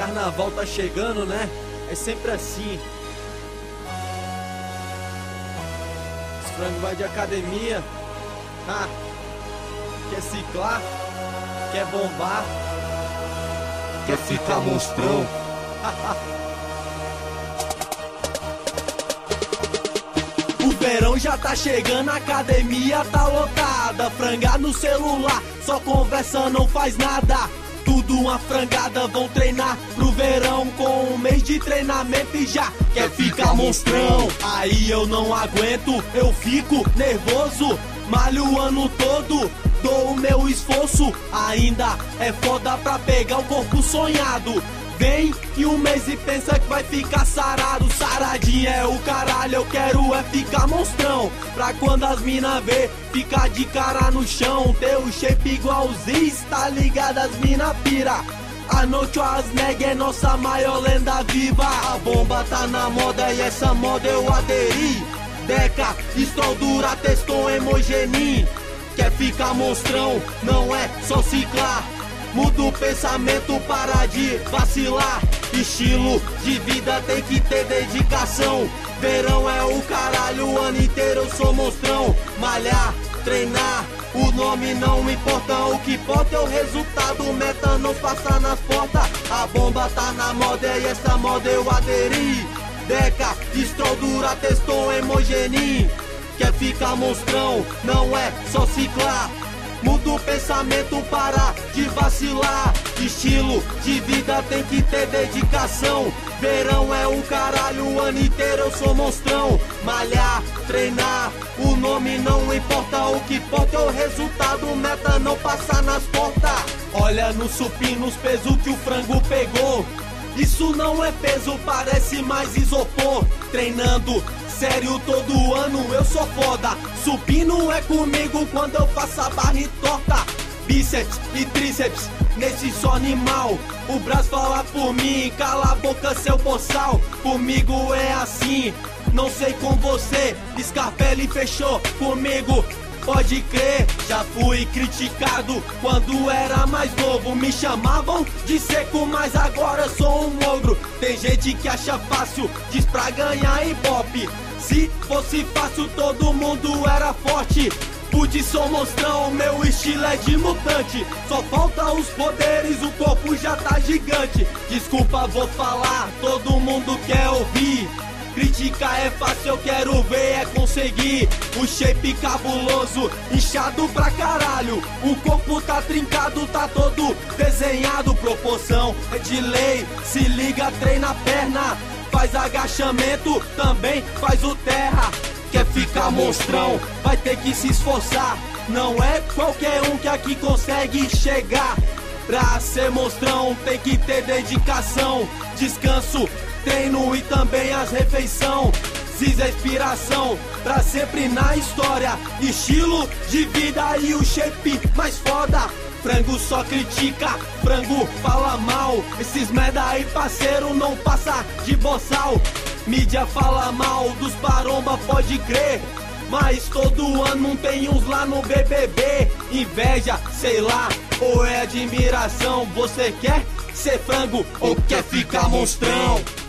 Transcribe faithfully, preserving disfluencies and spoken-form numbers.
Carnaval tá chegando, né? É sempre assim. Os frangos vai de academia. Ah, quer ciclar? Quer bombar? Quer ficar monstrão? O verão já tá chegando, a academia tá lotada. Frangar no celular, só conversa, não faz nada. Tudo uma frangada, vão treinar pro verão. Com um mês de treinamento e já quer ficar monstrão. Aí eu não aguento, eu fico nervoso. Malho o ano todo, dou o meu esforço. Ainda é foda pra pegar o corpo sonhado. Vem em um mês e pensa que vai ficar sarado. Saradinho é o caralho, eu quero é ficar monstrão. Pra quando as mina vê, ficar de cara no chão. Teu shape igualzinho, tá ligado, as mina pira. A noite as neg é nossa maior lenda viva. A bomba tá na moda e essa moda eu aderi. Deca, Stroll, Dura, Teston, Hemogenin. Quer ficar monstrão, não é só ciclar. Muda o pensamento, para de vacilar. Estilo de vida tem que ter dedicação. Verão é o caralho, o ano inteiro eu sou monstrão. Malhar, treinar, o nome não importa. O que importa é o resultado, meta não passa nas portas. A bomba tá na moda e essa moda eu aderi. Deca, Stroll, Dura, Teston, Hemogenin. Quer ficar monstrão, não é só ciclar. Muda o pensamento, para de vacilar. Estilo de vida tem que ter dedicação. Verão é o caralho, o ano inteiro eu sou monstrão. Malhar, treinar, o nome não importa. O que importa é o resultado, meta não passar nas portas. Olha no supino os pesos que o frango pegou. Isso não é peso, parece mais isopor. Treinando sério todo ano, eu sou foda. Supino é comigo quando eu faço a barra e torta. Bíceps e tríceps, nesse só animal. O braço fala por mim, cala a boca seu boçal. Comigo é assim, não sei com você. Scarpelli fechou comigo, pode crer. Já fui criticado quando era mais novo. Me chamavam de seco, mas agora sou um ogro. Tem gente que acha fácil, diz pra ganhar ibope. Se fosse fácil todo mundo era forte. Pude sou monstrão, meu estilo é de mutante. Só falta os poderes, o corpo já tá gigante. Desculpa, vou falar, todo mundo quer ouvir. Criticar é fácil, eu quero ver é conseguir. O shape cabuloso, inchado pra caralho. O corpo tá trincado, tá todo desenhado. Proporção é de lei, se liga, treina a perna. Faz agachamento, também faz o terra. Quer ficar monstrão, vai ter que se esforçar. Não é qualquer um que aqui consegue chegar. Pra ser monstrão tem que ter dedicação. Descanso, treino e também as refeição. Ziz a inspiração, pra sempre na história. Estilo de vida e o shape mais foda. Frango só critica, frango fala mal. Esses merda aí parceiro não passa de boçal. Mídia fala mal dos paromba, pode crer. Mas todo ano tem uns lá no B B B. Inveja, sei lá, ou é admiração. Você quer ser frango ou quer ficar monstrão?